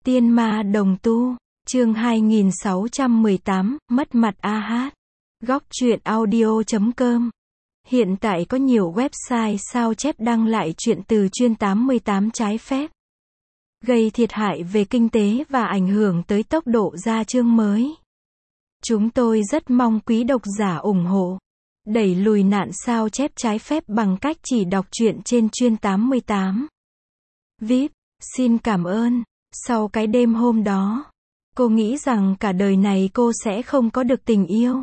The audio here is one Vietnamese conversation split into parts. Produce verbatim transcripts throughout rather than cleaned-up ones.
Tiên ma đồng tu, chương hai nghìn sáu trăm mười tám, mất mặt a hát. Góc truyện audio chấm com. Hiện tại có nhiều website sao chép đăng lại chuyện từ chuyên tám mươi tám trái phép, gây thiệt hại về kinh tế và ảnh hưởng tới tốc độ ra chương mới. Chúng tôi rất mong quý độc giả ủng hộ, đẩy lùi nạn sao chép trái phép bằng cách chỉ đọc truyện trên chuyên tám mươi tám. vê i pê, xin cảm ơn. Sau cái đêm hôm đó, cô nghĩ rằng cả đời này cô sẽ không có được tình yêu.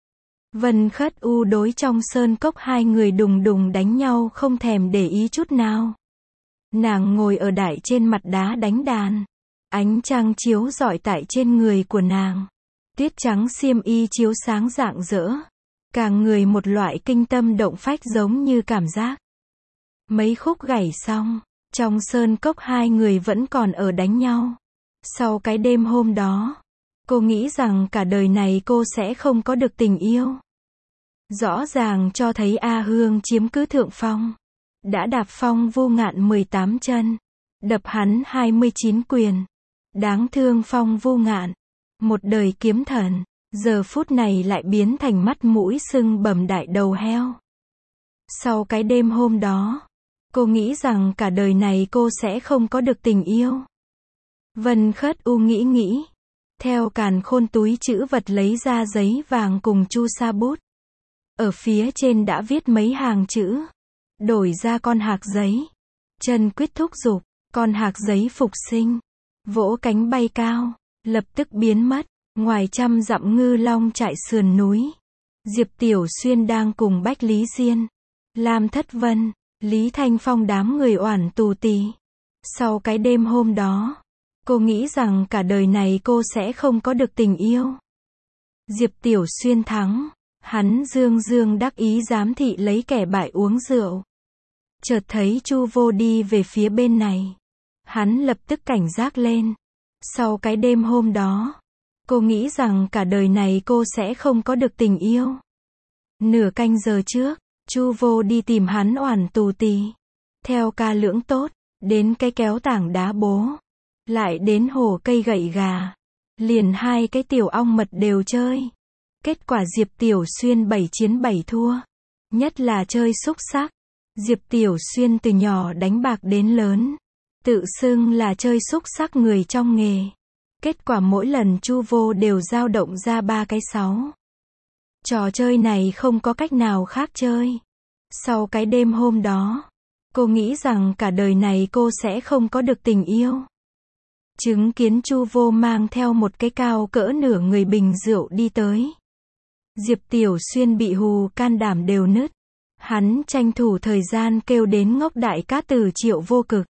Vân Khất U đối trong sơn cốc hai người đùng đùng đánh nhau không thèm để ý chút nào. Nàng ngồi ở đại trên mặt đá đánh đàn. Ánh trăng chiếu rọi tại trên người của nàng. Tiết trắng xiêm y chiếu sáng rạng rỡ. Càng người một loại kinh tâm động phách giống như cảm giác. Mấy khúc gảy xong, trong sơn cốc hai người vẫn còn ở đánh nhau. Sau cái đêm hôm đó, cô nghĩ rằng cả đời này cô sẽ không có được tình yêu. Rõ ràng cho thấy A Hương chiếm cứ thượng phong. Đã đạp Phong Vô Ngạn mười tám chân, đập hắn hai mươi chín quyền. Đáng thương Phong Vô Ngạn, một đời kiếm thần, giờ phút này lại biến thành mắt mũi sưng bầm đại đầu heo. Sau cái đêm hôm đó, cô nghĩ rằng cả đời này cô sẽ không có được tình yêu. Vân Khất U nghĩ nghĩ. Theo càn khôn túi chữ vật lấy ra giấy vàng cùng chu sa bút. Ở phía trên đã viết mấy hàng chữ. Đổi ra con hạc giấy. Chân quyết thúc giục, con hạc giấy phục sinh. Vỗ cánh bay cao, lập tức biến mất. Ngoài trăm dặm ngư long chạy sườn núi. Diệp Tiểu Xuyên đang cùng Bách Lý Diên, Lam Thất Vân, Lý Thanh Phong đám người oản tù tì. Sau cái đêm hôm đó, cô nghĩ rằng cả đời này cô sẽ không có được tình yêu. Diệp Tiểu Xuyên thắng, hắn dương dương đắc ý giám thị lấy kẻ bại uống rượu. Chợt thấy Chu Vô đi về phía bên này. Hắn lập tức cảnh giác lên. Sau cái đêm hôm đó, cô nghĩ rằng cả đời này cô sẽ không có được tình yêu. Nửa canh giờ trước, Chu Vô đi tìm hắn oản tù tì. Theo ca lưỡng tốt, đến cái kéo tảng đá bố. Lại đến hồ cây gậy gà. Liền hai cái tiểu ong mật đều chơi. Kết quả Diệp Tiểu Xuyên bảy chiến bảy thua. Nhất là chơi xúc xắc. Diệp Tiểu Xuyên từ nhỏ đánh bạc đến lớn. Tự xưng là chơi xúc xắc người trong nghề. Kết quả mỗi lần Chu Vô đều dao động ra ba cái sáu. Trò chơi này không có cách nào khác chơi. Sau cái đêm hôm đó, cô nghĩ rằng cả đời này cô sẽ không có được tình yêu. Chứng kiến Chu Vô mang theo một cái cao cỡ nửa người bình rượu đi tới. Diệp Tiểu Xuyên bị hù can đảm đều nứt. Hắn tranh thủ thời gian kêu đến ngốc đại cát từ Triệu Vô Cực.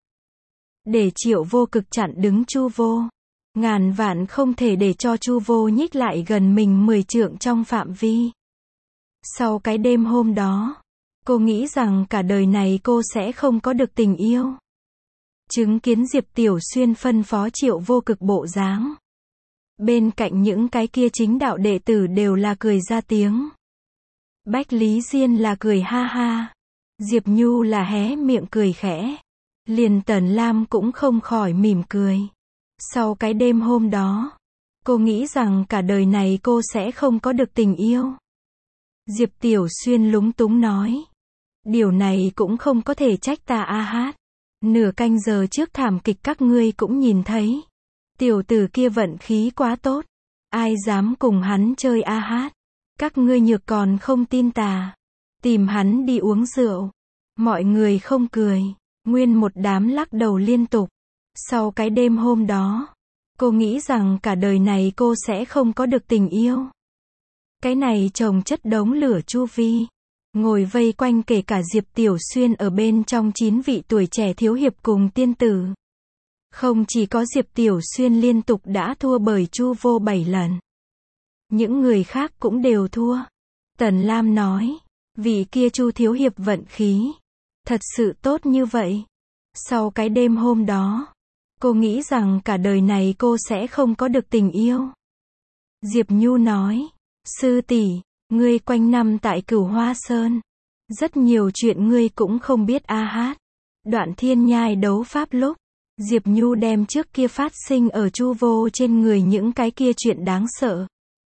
Để Triệu Vô Cực chặn đứng Chu Vô. Ngàn vạn không thể để cho Chu Vô nhích lại gần mình mười trượng trong phạm vi. Sau cái đêm hôm đó, cô nghĩ rằng cả đời này cô sẽ không có được tình yêu. Chứng kiến Diệp Tiểu Xuyên phân phó Triệu Vô Cực bộ dáng. Bên cạnh những cái kia chính đạo đệ tử đều là cười ra tiếng. Bách Lý Diên là cười ha ha. Diệp Nhu là hé miệng cười khẽ. Liền Tần Lam cũng không khỏi mỉm cười. Sau cái đêm hôm đó, cô nghĩ rằng cả đời này cô sẽ không có được tình yêu. Diệp Tiểu Xuyên lúng túng nói. Điều này cũng không có thể trách ta a hát. Nửa canh giờ trước thảm kịch các ngươi cũng nhìn thấy. Tiểu tử kia vận khí quá tốt. Ai dám cùng hắn chơi a hát. Các ngươi nhược còn không tin tà. Tìm hắn đi uống rượu. Mọi người không cười. Nguyên một đám lắc đầu liên tục. Sau cái đêm hôm đó, cô nghĩ rằng cả đời này cô sẽ không có được tình yêu. Cái này chồng chất đống lửa chu vi. Ngồi vây quanh kể cả Diệp Tiểu Xuyên ở bên trong chín vị tuổi trẻ thiếu hiệp cùng tiên tử. Không chỉ có Diệp Tiểu Xuyên liên tục đã thua bởi Chu Vô bảy lần. Những người khác cũng đều thua. Tần Lam nói, vị kia Chu thiếu hiệp vận khí thật sự tốt như vậy. Sau cái đêm hôm đó, cô nghĩ rằng cả đời này cô sẽ không có được tình yêu. Diệp Nhu nói, sư tỷ, ngươi quanh năm tại Cửu Hoa Sơn. Rất nhiều chuyện ngươi cũng không biết a hát. Đoạn thiên nhai đấu pháp lúc, Diệp Nhu đem trước kia phát sinh ở Chu Vô trên người những cái kia chuyện đáng sợ.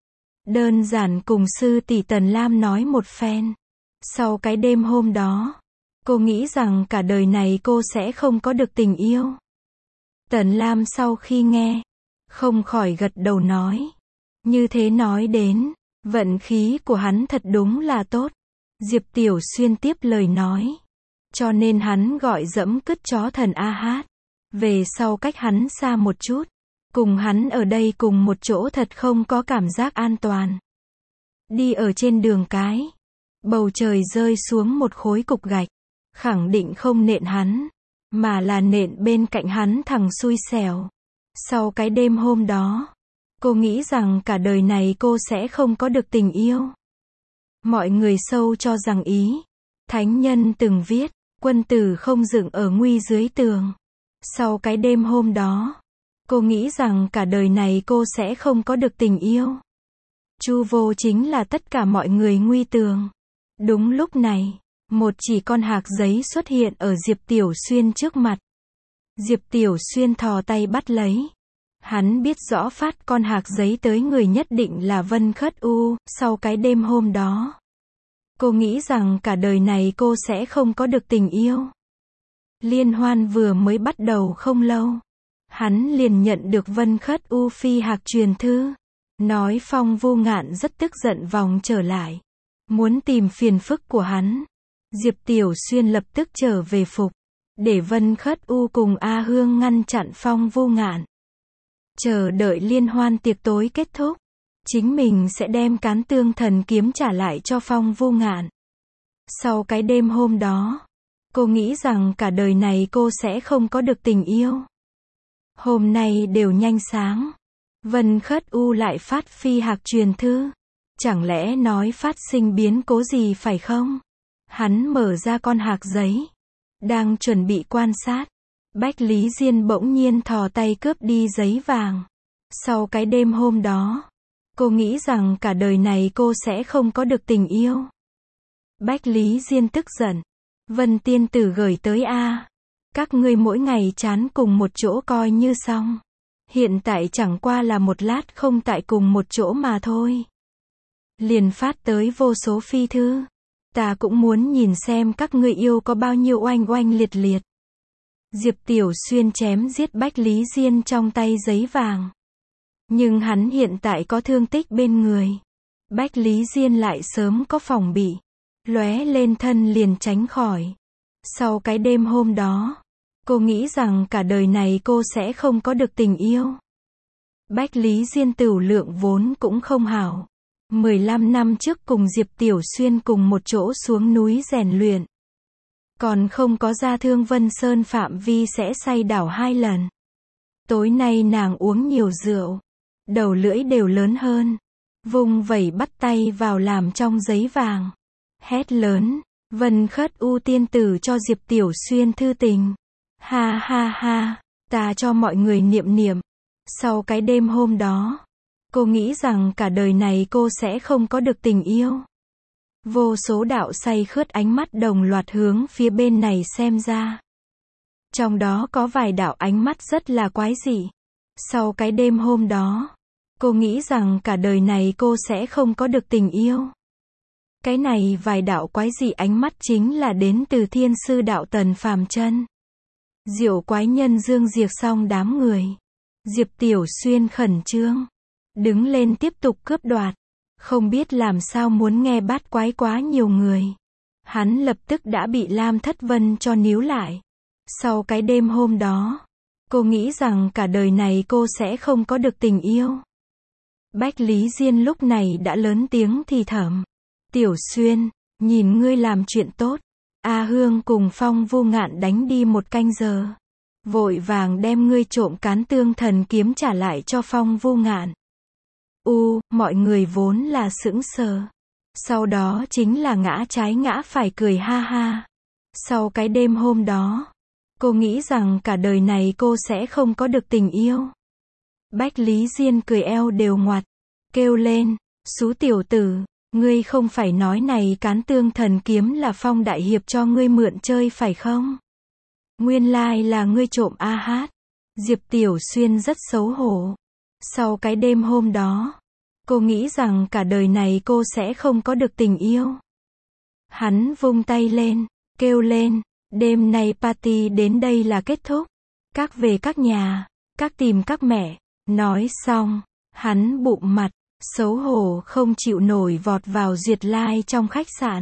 Đơn giản cùng sư tỷ Tần Lam nói một phen. Sau cái đêm hôm đó, cô nghĩ rằng cả đời này cô sẽ không có được tình yêu. Tần Lam sau khi nghe, không khỏi gật đầu nói. Như thế nói đến, vận khí của hắn thật đúng là tốt. Diệp Tiểu Xuyên tiếp lời nói. Cho nên hắn gọi dẫm cứt chó thần A Hát. Về sau cách hắn xa một chút. Cùng hắn ở đây cùng một chỗ thật không có cảm giác an toàn. Đi ở trên đường cái. Bầu trời rơi xuống một khối cục gạch. Khẳng định không nện hắn. Mà là nện bên cạnh hắn thằng xui xẻo. Sau cái đêm hôm đó, cô nghĩ rằng cả đời này cô sẽ không có được tình yêu. Mọi người sâu cho rằng ý. Thánh nhân từng viết, quân tử không dựng ở nguy dưới tường. Sau cái đêm hôm đó, cô nghĩ rằng cả đời này cô sẽ không có được tình yêu. Chu Vô chính là tất cả mọi người nguy tường. Đúng lúc này, một chỉ con hạc giấy xuất hiện ở Diệp Tiểu Xuyên trước mặt. Diệp Tiểu Xuyên thò tay bắt lấy. Hắn biết rõ phát con hạc giấy tới người nhất định là Vân Khất U. Sau cái đêm hôm đó, cô nghĩ rằng cả đời này cô sẽ không có được tình yêu. Liên hoan vừa mới bắt đầu không lâu, hắn liền nhận được Vân Khất U phi hạc truyền thư. Nói Phong Vô Ngạn rất tức giận vòng trở lại. Muốn tìm phiền phức của hắn. Diệp Tiểu Xuyên lập tức trở về phục. Để Vân Khất U cùng A Hương ngăn chặn Phong Vô Ngạn. Chờ đợi liên hoan tiệc tối kết thúc. Chính mình sẽ đem Cán Tương Thần Kiếm trả lại cho Phong Vô Ngạn. Sau cái đêm hôm đó, cô nghĩ rằng cả đời này cô sẽ không có được tình yêu. Hôm nay đều nhanh sáng. Vân Khất U lại phát phi hạc truyền thư. Chẳng lẽ nói phát sinh biến cố gì phải không? Hắn mở ra con hạc giấy. Đang chuẩn bị quan sát. Bách Lý Diên bỗng nhiên thò tay cướp đi giấy vàng. Sau cái đêm hôm đó, cô nghĩ rằng cả đời này cô sẽ không có được tình yêu. Bách Lý Diên tức giận. Vân tiên tử gửi tới a. Các ngươi mỗi ngày chán cùng một chỗ coi như xong. Hiện tại chẳng qua là một lát không tại cùng một chỗ mà thôi. Liền phát tới vô số phi thư. Ta cũng muốn nhìn xem các ngươi yêu có bao nhiêu oanh oanh liệt liệt. Diệp Tiểu Xuyên chém giết Bách Lý Diên trong tay giấy vàng. Nhưng hắn hiện tại có thương tích bên người. Bách Lý Diên lại sớm có phòng bị. Lóe lên thân liền tránh khỏi. Sau cái đêm hôm đó, cô nghĩ rằng cả đời này cô sẽ không có được tình yêu. Bách Lý Diên tửu lượng vốn cũng không hảo. mười lăm năm trước cùng Diệp Tiểu Xuyên cùng một chỗ xuống núi rèn luyện. Còn không có ra Thương Vân Sơn phạm vi sẽ say đảo hai lần. Tối nay nàng uống nhiều rượu. Đầu lưỡi đều lớn hơn. Vung vẩy bắt tay vào làm trong giấy vàng. Hét lớn. Vân Khất U tiên tử cho Diệp Tiểu Xuyên thư tình. Ha ha ha. Ta cho mọi người niệm niệm. Sau cái đêm hôm đó, cô nghĩ rằng cả đời này cô sẽ không có được tình yêu. Vô số đạo say khướt ánh mắt đồng loạt hướng phía bên này xem ra. Trong đó có vài đạo ánh mắt rất là quái dị. Sau cái đêm hôm đó, cô nghĩ rằng cả đời này cô sẽ không có được tình yêu. Cái này vài đạo quái dị ánh mắt chính là đến từ thiên sư đạo Tần Phàm Chân. Diệu quái nhân Dương Diệt xong đám người. Diệp Tiểu Xuyên khẩn trương. Đứng lên tiếp tục cướp đoạt. Không biết làm sao muốn nghe bát quái quá nhiều người. Hắn lập tức đã bị Lam Thất Vân cho níu lại. Sau cái đêm hôm đó, cô nghĩ rằng cả đời này cô sẽ không có được tình yêu. Bách Lý Diên lúc này đã lớn tiếng thì thầm. Tiểu Xuyên, nhìn ngươi làm chuyện tốt. A Hương cùng Phong Vô Ngạn đánh đi một canh giờ. Vội vàng đem ngươi trộm Cán Tương Thần Kiếm trả lại cho Phong Vô Ngạn. U, mọi người vốn là sững sờ. Sau đó chính là ngã trái ngã phải cười ha ha. Sau cái đêm hôm đó, cô nghĩ rằng cả đời này cô sẽ không có được tình yêu. Bách Lý Diên cười eo đều ngoặt. Kêu lên, xú tiểu tử, ngươi không phải nói này Cán Tương Thần Kiếm là Phong đại hiệp cho ngươi mượn chơi phải không? Nguyên lai là ngươi trộm a hát. Diệp Tiểu Xuyên rất xấu hổ. Sau cái đêm hôm đó, cô nghĩ rằng cả đời này cô sẽ không có được tình yêu. Hắn vung tay lên, kêu lên, đêm nay party đến đây là kết thúc. Các về các nhà, các tìm các mẹ. Nói xong, hắn bụm mặt, xấu hổ không chịu nổi vọt vào duyệt lai trong khách sạn.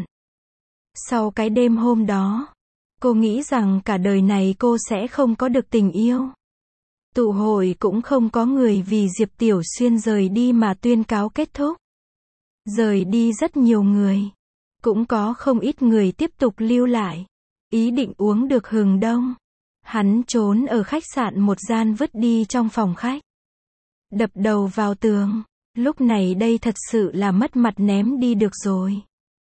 Sau cái đêm hôm đó, cô nghĩ rằng cả đời này cô sẽ không có được tình yêu. Tụ hội cũng không có người vì Diệp Tiểu Xuyên rời đi mà tuyên cáo kết thúc. Rời đi rất nhiều người. Cũng có không ít người tiếp tục lưu lại. Ý định uống được hừng đông. Hắn trốn ở khách sạn một gian vứt đi trong phòng khách. Đập đầu vào tường. Lúc này đây thật sự là mất mặt ném đi được rồi.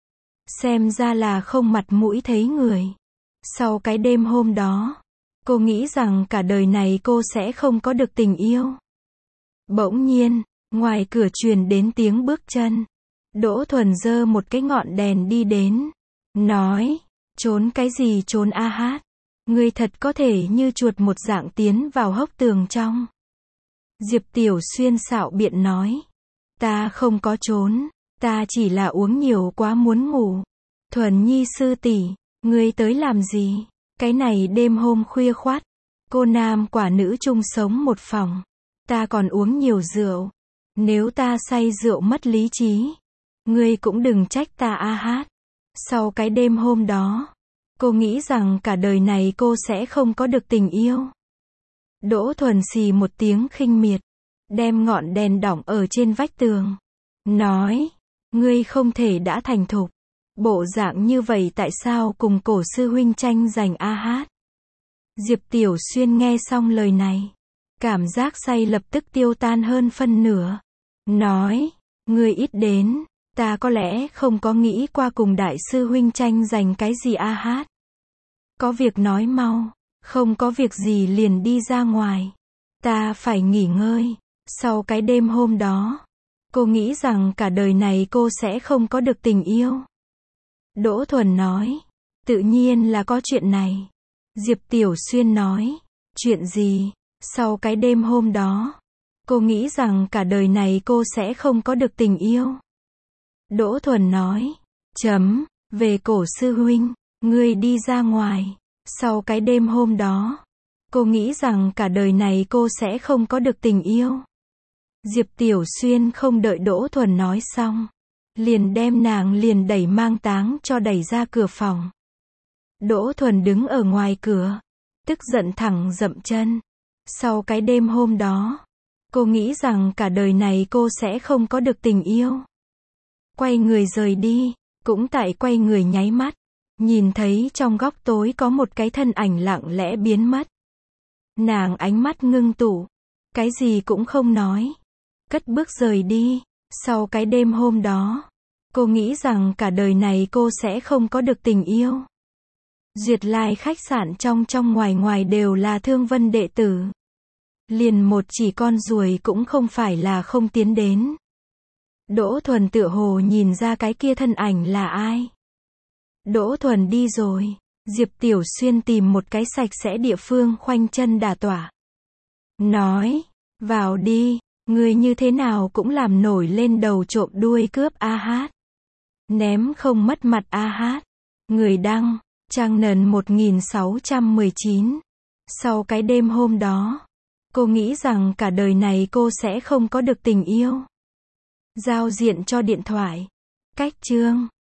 Xem ra là không mặt mũi thấy người. Sau cái đêm hôm đó, cô nghĩ rằng cả đời này cô sẽ không có được tình yêu. Bỗng nhiên, ngoài cửa truyền đến tiếng bước chân. Đỗ Thuần giơ một cái ngọn đèn đi đến. Nói, trốn cái gì trốn a hát. Ngươi thật có thể như chuột một dạng tiến vào hốc tường trong. Diệp Tiểu Xuyên xạo biện nói. Ta không có trốn, ta chỉ là uống nhiều quá muốn ngủ. Thuần Nhi sư tỷ, ngươi tới làm gì? Cái này đêm hôm khuya khoắt, cô nam quả nữ chung sống một phòng. Ta còn uống nhiều rượu. Nếu ta say rượu mất lý trí, ngươi cũng đừng trách ta a hát. Sau cái đêm hôm đó, cô nghĩ rằng cả đời này cô sẽ không có được tình yêu. Đỗ Thuần xì một tiếng khinh miệt, đem ngọn đèn đỏng ở trên vách tường. Nói, ngươi không thể đã thành thục. Bộ dạng như vậy tại sao cùng cổ sư huynh tranh giành a hát? Diệp Tiểu Xuyên nghe xong lời này, cảm giác say lập tức tiêu tan hơn phân nửa. Nói, ngươi ít đến, ta có lẽ không có nghĩ qua cùng đại sư huynh tranh giành cái gì a hát. Có việc nói mau, không có việc gì liền đi ra ngoài. Ta phải nghỉ ngơi. Sau cái đêm hôm đó, cô nghĩ rằng cả đời này cô sẽ không có được tình yêu. Đỗ Thuần nói, tự nhiên là có chuyện này. Diệp Tiểu Xuyên nói, chuyện gì? Sau cái đêm hôm đó, cô nghĩ rằng cả đời này cô sẽ không có được tình yêu. Đỗ Thuần nói, chấm, về cổ sư huynh, ngươi đi ra ngoài. Sau cái đêm hôm đó, cô nghĩ rằng cả đời này cô sẽ không có được tình yêu. Diệp Tiểu Xuyên không đợi Đỗ Thuần nói xong, liền đem nàng liền đẩy mang táng cho đẩy ra cửa phòng. Đỗ Thuần đứng ở ngoài cửa, tức giận thẳng dậm chân. Sau cái đêm hôm đó, cô nghĩ rằng cả đời này cô sẽ không có được tình yêu. Quay người rời đi, cũng tại quay người nháy mắt, nhìn thấy trong góc tối có một cái thân ảnh lặng lẽ biến mất. Nàng ánh mắt ngưng tụ, cái gì cũng không nói, cất bước rời đi. Sau cái đêm hôm đó, cô nghĩ rằng cả đời này cô sẽ không có được tình yêu. Duyệt lai khách sạn trong trong ngoài ngoài đều là Thương Vân đệ tử. Liền một chỉ con ruồi cũng không phải là không tiến đến. Đỗ Thuần tựa hồ nhìn ra cái kia thân ảnh là ai. Đỗ Thuần đi rồi, Diệp Tiểu Xuyên tìm một cái sạch sẽ địa phương khoanh chân đả tọa. Nói, vào đi, người như thế nào cũng làm nổi lên đầu trộm đuôi cướp a hát. Ném không mất mặt a hát. Người đăng, trang nần một nghìn sáu trăm mười chín. Sau cái đêm hôm đó, cô nghĩ rằng cả đời này cô sẽ không có được tình yêu. Giao diện cho điện thoại. Cách chương